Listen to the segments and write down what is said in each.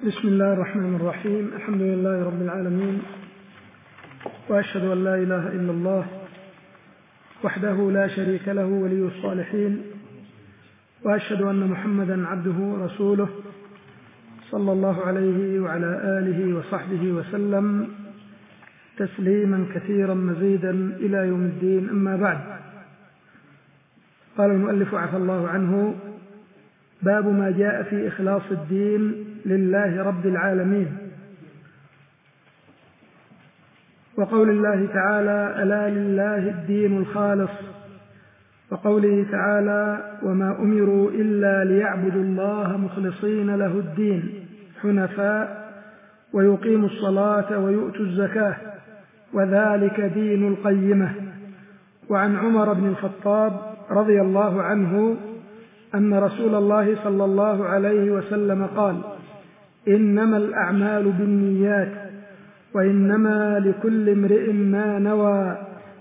بسم الله الرحمن الرحيم. الحمد لله رب العالمين، وأشهد أن لا إله إلا الله وحده لا شريك له ولي الصالحين، وأشهد أن محمدا عبده ورسوله صلى الله عليه وعلى آله وصحبه وسلم تسليما كثيرا مزيدا إلى يوم الدين. أما بعد، قال المؤلف عفى الله عنه: باب ما جاء في إخلاص الدين لله رب العالمين. وقول الله تعالى: ألا لله الدين الخالص، وقوله تعالى: وما أمروا إلا ليعبدوا الله مخلصين له الدين حنفاء ويقيموا الصلاة ويؤتوا الزكاة وذلك دين القيمة. وعن عمر بن الخطاب رضي الله عنه أن رسول الله صلى الله عليه وسلم قال: إنما الأعمال بالنيات وإنما لكل امرئ ما نوى.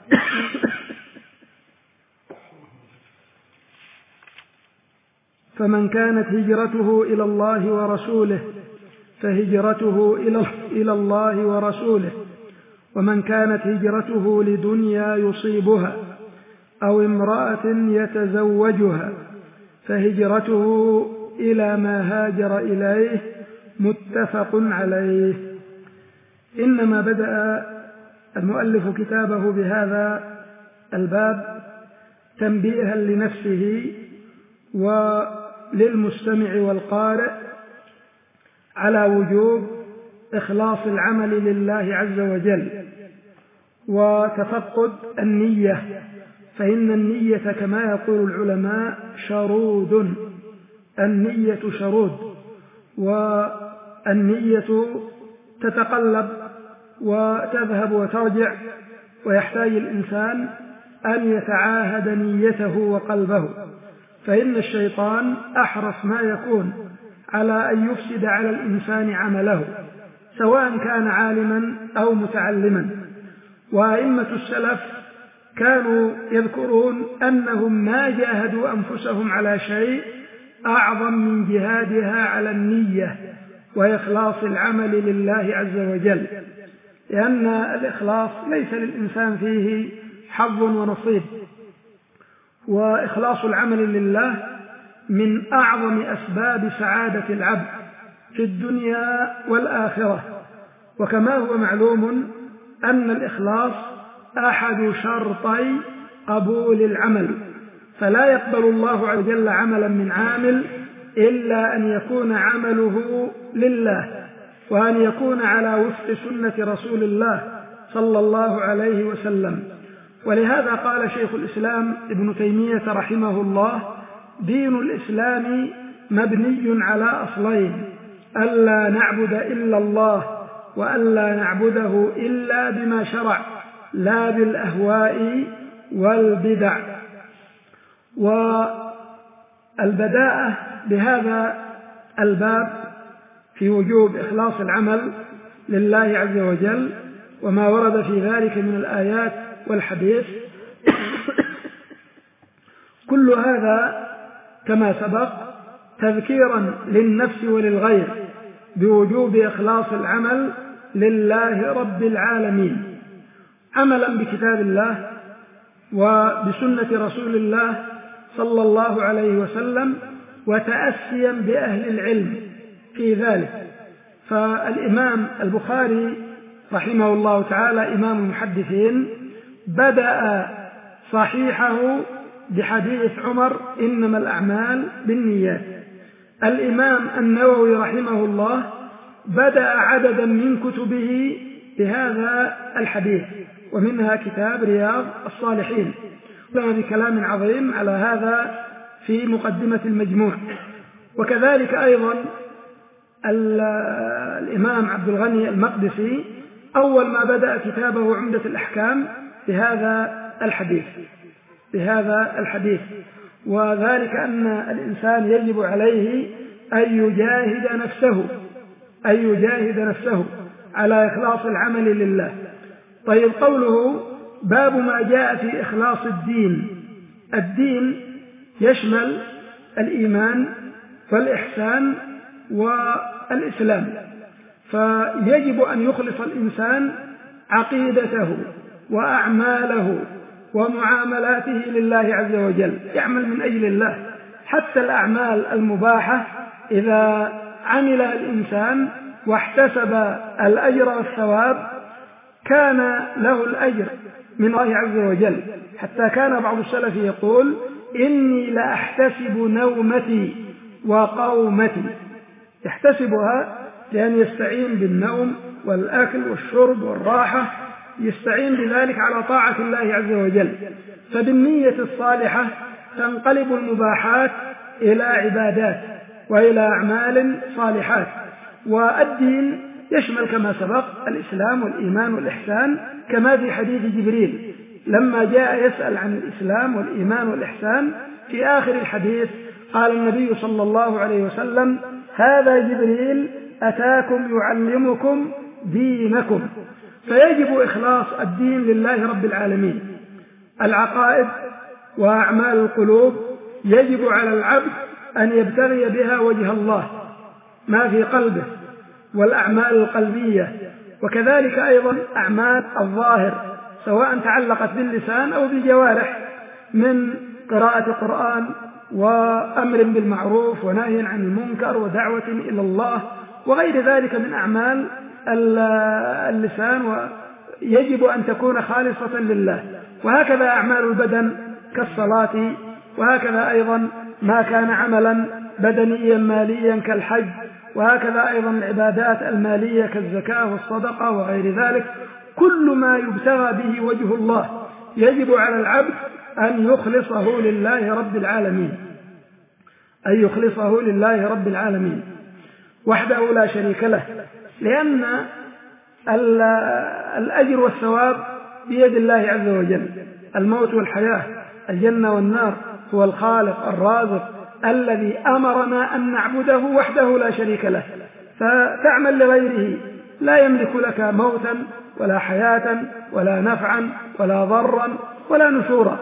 فمن كانت هجرته إلى الله ورسوله فهجرته إلى الله ورسوله، ومن كانت هجرته لدنيا يصيبها أو امرأة يتزوجها فهجرته إلى ما هاجر إليه، متفق عليه. إنما بدأ المؤلف كتابه بهذا الباب تنبيها لنفسه وللمستمع والقارئ على وجوب إخلاص العمل لله عز وجل وتفقد النية، فإن النية كما يقول العلماء شرود، النية شرود، والنية تتقلب وتذهب وترجع، ويحتاج الإنسان أن يتعاهد نيته وقلبه، فإن الشيطان أحرص ما يكون على أن يفسد على الإنسان عمله سواء كان عالما أو متعلما. وأئمة السلف كانوا يذكرون أنهم ما جاهدوا أنفسهم على شيء أعظم من جهادها على النية وإخلاص العمل لله عز وجل، لأن الإخلاص ليس للإنسان فيه حظ ونصيب، وإخلاص العمل لله من أعظم أسباب سعادة العبد في الدنيا والآخرة. وكما هو معلوم أن الإخلاص أحد شرطي قبول العمل، فلا يقبل الله عز وجل عملا من عامل إلا أن يكون عمله لله، وأن يكون على وفق سنة رسول الله صلى الله عليه وسلم. ولهذا قال شيخ الإسلام ابن تيمية رحمه الله: دين الإسلام مبني على أصلين: ألا نعبد إلا الله، وألا نعبده إلا بما شرع، لا بالأهواء والبدع. والبداءة بهذا الباب في وجوب إخلاص العمل لله عز وجل وما ورد في ذلك من الآيات والحديث كل هذا كما سبق تذكيرا للنفس وللغير بوجوب إخلاص العمل لله رب العالمين، عملا بكتاب الله وبسنة رسول الله صلى الله عليه وسلم، وتأسيا بأهل العلم في ذلك. فالإمام البخاري رحمه الله تعالى إمام المحدثين بدأ صحيحه بحديث عمر: إنما الأعمال بالنيات. الإمام النووي رحمه الله بدأ عددا من كتبه بهذا الحديث، ومنها كتاب رياض الصالحين، وما بكلام عظيم على هذا في مقدمة المجموع. وكذلك أيضا الإمام عبد الغني المقدسي أول ما بدأ كتابه عمدة الأحكام بهذا الحديث، وذلك أن الإنسان يجب عليه أن يجاهد نفسه على إخلاص العمل لله. طيب، قوله باب ما جاء في إخلاص الدين يشمل الإيمان والإحسان الإسلام. فيجب أن يخلص الإنسان عقيدته وأعماله ومعاملاته لله عز وجل، يعمل من أجل الله. حتى الأعمال المباحة إذا عملها الإنسان واحتسب الأجر والثواب كان له الأجر من الله عز وجل. حتى كان بعض السلف يقول: إني لأحتسب نومتي وقومتي. يحتسبها لأن يستعين بالنوم والأكل والشرب والراحة، يستعين بذلك على طاعة الله عز وجل. فبالنية الصالحة تنقلب المباحات إلى عبادات وإلى أعمال صالحات. والدين يشمل كما سبق الإسلام والإيمان والإحسان، كما في حديث جبريل لما جاء يسأل عن الإسلام والإيمان والإحسان، في آخر الحديث قال النبي صلى الله عليه وسلم: هذا جبريل أتاكم يعلمكم دينكم. فيجب إخلاص الدين لله رب العالمين. العقائد وأعمال القلوب يجب على العبد أن يبتغي بها وجه الله ما في قلبه، والأعمال القلبية، وكذلك أيضا أعمال الظاهر سواء تعلقت باللسان أو بالجوارح من قراءة القرآن وأمر بالمعروف ونهي عن المنكر ودعوة إلى الله وغير ذلك من أعمال اللسان، ويجب أن تكون خالصة لله. وهكذا أعمال البدن كالصلاة، وهكذا أيضا ما كان عملا بدنيا ماليا كالحج، وهكذا أيضا العبادات المالية كالزكاة والصدقة وغير ذلك. كل ما يبتغى به وجه الله يجب على العبد أن يخلصه لله رب العالمين، أن يخلصه لله رب العالمين وحده لا شريك له، لأن الأجر والثواب بيد الله عز وجل. الموت والحياة، الجنة والنار، هو الخالق الرازق الذي أمرنا أن نعبده وحده لا شريك له. فتعمل لغيره لا يملك لك موتا ولا حياة ولا نفعا ولا ضرا ولا نشورا،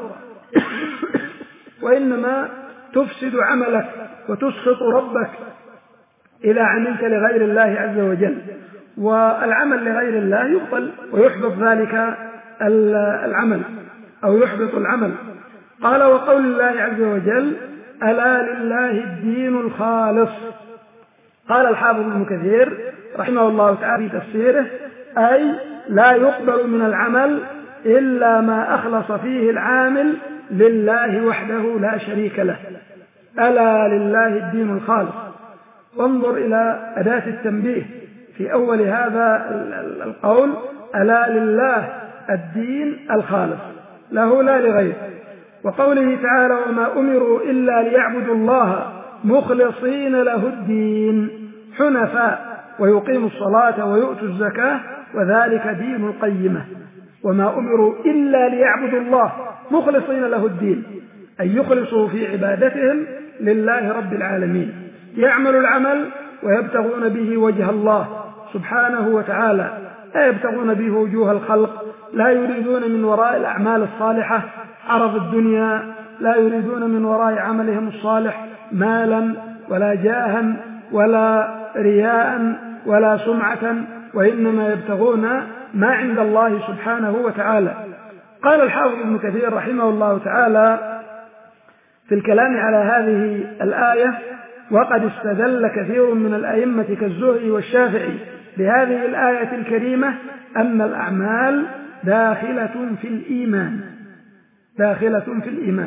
وإنما تفسد عملك وتسخط ربك إذا عملت لغير الله عز وجل. والعمل لغير الله يبطل ويحبط ذلك العمل أو يحبط العمل. قال: وقول الله عز وجل: ألا لله الدين الخالص. قال الحافظ ابن كثير رحمه الله تعالى في تفسيره: أي لا يقبل من العمل إلا ما أخلص فيه العامل لله وحده لا شريك له. ألا لله الدين الخالص. وانظر إلى أداة التنبيه في أول هذا القول: ألا لله الدين الخالص، له لا لغيره. وقوله تعالى: وما أمروا إلا ليعبدوا الله مخلصين له الدين حنفاء ويقيموا الصلاة ويؤتوا الزكاة وذلك دين القيمة. وما أمروا إلا ليعبدوا الله مخلصين له الدين، أي يخلصوا في عبادتهم لله رب العالمين، يعمل العمل ويبتغون به وجه الله سبحانه وتعالى، لا يبتغون به وجوه الخلق، لا يريدون من وراء الأعمال الصالحة عرض الدنيا، لا يريدون من وراء عملهم الصالح مالا ولا جاها ولا رياء ولا سمعة، وإنما يبتغون ما عند الله سبحانه وتعالى. قال الحافظ ابن كثير رحمه الله تعالى في الكلام على هذه الآية: وقد استدل كثير من الأئمة كالزهري والشافعي بهذه الآية الكريمة أن الأعمال داخلة في الإيمان، داخلة في الإيمان.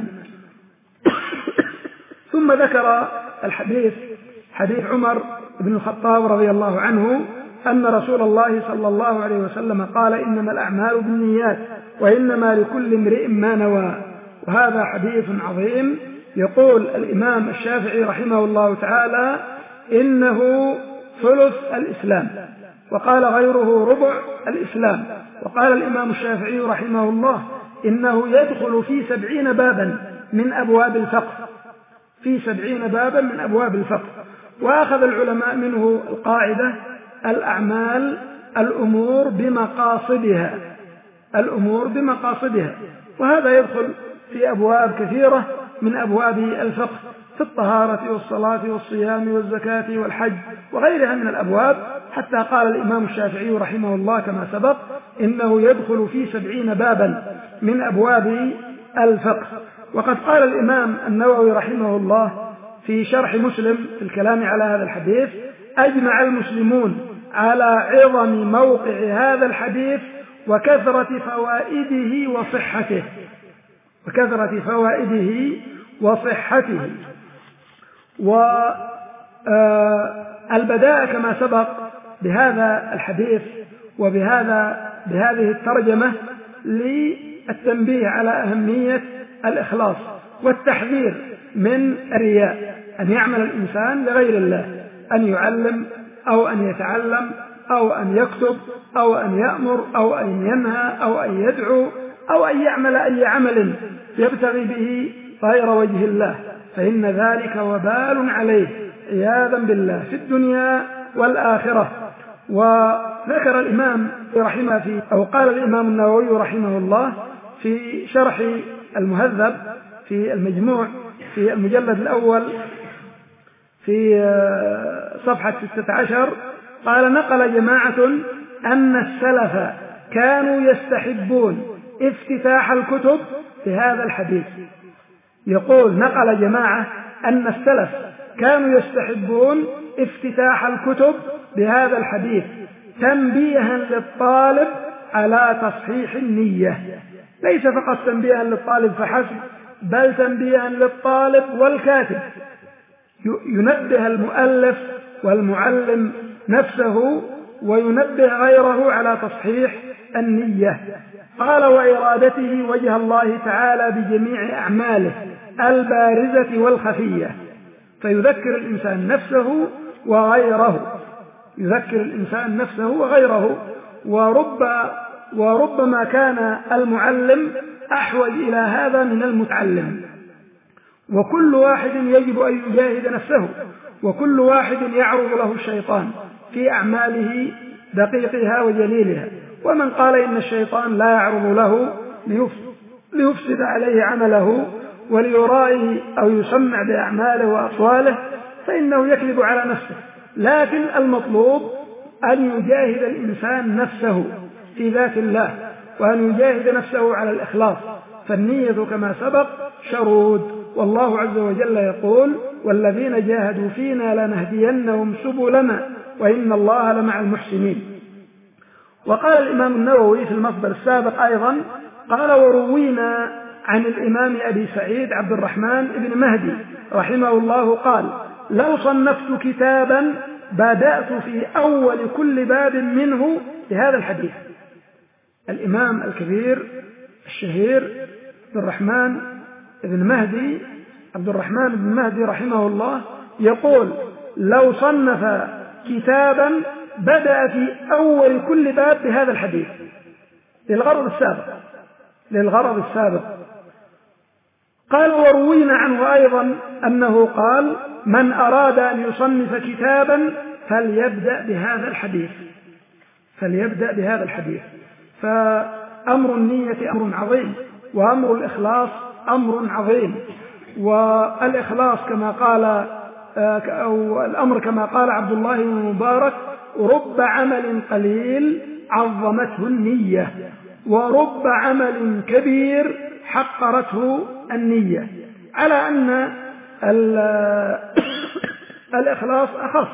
ثم ذكر الحديث، حديث عمر بن الخطاب رضي الله عنه أن رسول الله صلى الله عليه وسلم قال: إنما الأعمال بالنيات وإنما لكل امرئ ما نوى. وهذا حديث عظيم. يقول الإمام الشافعي رحمه الله تعالى: إنه ثلث الإسلام، وقال غيره ربع الإسلام. وقال الإمام الشافعي رحمه الله: إنه يدخل في 70 بابا من أبواب الفقه، في 70 بابا من أبواب الفقه. وأخذ العلماء منه القاعدة: الأعمال الأمور بمقاصدها، الأمور بمقاصدها. وهذا يدخل في أبواب كثيرة من أبواب الفقه في الطهارة والصلاة والصيام والزكاة والحج وغيرها من الأبواب، حتى قال الإمام الشافعي رحمه الله كما سبق إنه يدخل في 70 بابا من أبواب الفقه. وقد قال الإمام النووي رحمه الله في شرح مسلم في الكلام على هذا الحديث: أجمع المسلمون على عظم موقع هذا الحديث وكثرة فوائده وصحته. والبداء كما سبق بهذا الحديث بهذه الترجمة للتنبيه على أهمية الإخلاص والتحذير من الرياء، أن يعمل الإنسان لغير الله، أن يعلم أو أن يتعلم أو أن يكتب أو أن يأمر أو أن ينهى أو أن يدعو أو أن يعمل أي عمل يبتغي به غير وجه الله، فإن ذلك وبال عليه عياذا بالله في الدنيا والآخرة. وذكر الإمام رحمه قال الإمام النووي رحمه الله في شرح المهذب في المجموع في المجلد الأول في صفحة 16 قال: نقل جماعة أن السلف كانوا يستحبون افتتاح الكتب بهذا الحديث. يقول: نقل جماعة أن السلف كانوا يستحبون افتتاح الكتب بهذا الحديث تنبيها للطالب على تصحيح النية، ليس فقط تنبيها للطالب فحسب، بل تنبيها للطالب والكاتب، ينبه المؤلف والمعلم نفسه وينبه غيره على تصحيح النية. قال: وإرادته وجه الله تعالى بجميع أعماله البارزة والخفية، فيذكر الإنسان نفسه وغيره، وربما كان المعلم أحوج إلى هذا من المتعلم، وكل واحد يجب أن يجاهد نفسه، وكل واحد يعرض له الشيطان في أعماله دقيقها وجليلها. ومن قال إن الشيطان لا يعرض له ليفسد عليه عمله وليرائه أو يسمع بأعماله وأقواله فإنه يكذب على نفسه، لكن المطلوب أن يجاهد الإنسان نفسه في ذات الله، وأن يجاهد نفسه على الإخلاص، فالنية كما سبق شرود، والله عز وجل يقول: والذين جاهدوا فينا لنهدينهم سبلنا وإن الله لمع المحسنين. وقال الإمام النووي في المصدر السابق أيضا قال: وروينا عن الإمام أبي سعيد عبد الرحمن بن مهدي رحمه الله قال: لو صنفت كتابا بدأت في أول كل باب منه بهذا الحديث. الإمام الكبير الشهير عبد الرحمن بن مهدي رحمه الله يقول: لو صنف كتابا بدأ في أول كل باب بهذا الحديث للغرض السابق. قال: وروينا عنه أيضا أنه قال: من أراد أن يصنف كتابا فليبدأ بهذا الحديث. فأمر النية أمر عظيم، وأمر الإخلاص أمر عظيم، والإخلاص كما قال أو الأمر كما قال عبد الله بن مبارك: رب عمل قليل عظمته النية، ورب عمل كبير حقرته النية، على أن الإخلاص أخص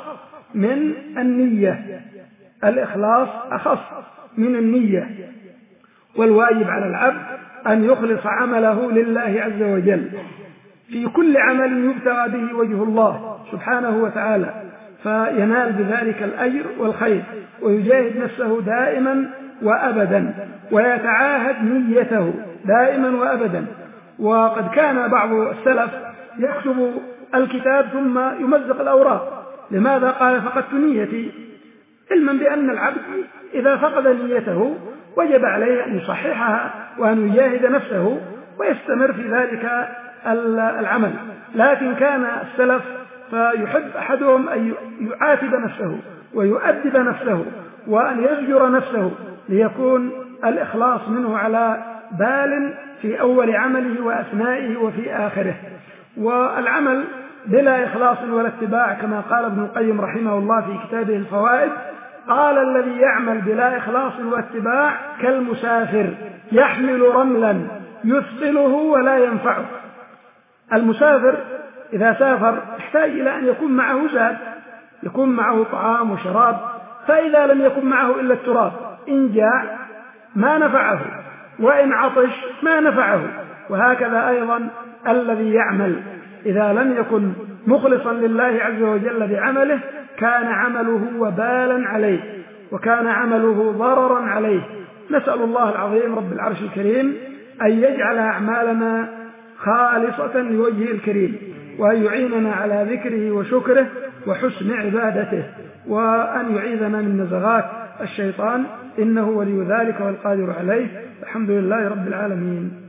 من النية، والواجب على العبد أن يخلص عمله لله عز وجل في كل عمل يبتغى به وجه الله سبحانه وتعالى، فينال بذلك الأجر والخير، ويجاهد نفسه دائما وأبدا، ويتعاهد نيته دائما وأبدا. وقد كان بعض السلف يكتب الكتاب ثم يمزق الأوراق. لماذا؟ قال: فقدت نيتي، علما بأن العبد إذا فقد نيته وجب عليه أن يصححها وأن يجاهد نفسه ويستمر في ذلك العمل. لكن كان السلف فيحب أحدهم أن يعاتب نفسه ويؤدب نفسه وأن يزجر نفسه ليكون الإخلاص منه على بال في أول عمله وأثنائه وفي آخره. والعمل بلا إخلاص ولا اتباع كما قال ابن القيم رحمه الله في كتابه الفوائد، قال الذي يعمل بلا إخلاص واتباع كالمسافر يحمل رملا يثقله ولا ينفعه. المسافر إذا سافر يحتاج إلى أن يكون معه زاد، يكون معه طعام وشراب، فإذا لم يكن معه إلا التراب إن جاع ما نفعه، وإن عطش ما نفعه. وهكذا أيضا الذي يعمل إذا لم يكن مخلصا لله عز وجل بعمله كان عمله وبالا عليه، وكان عمله ضررا عليه. نسأل الله العظيم رب العرش الكريم أن يجعل أعمالنا خالصة لوجهه الكريم، وأن يعيننا على ذكره وشكره وحسن عبادته، وأن يعيذنا من نزغات الشيطان، إنه ولي ذلك والقادر عليه. الحمد لله رب العالمين.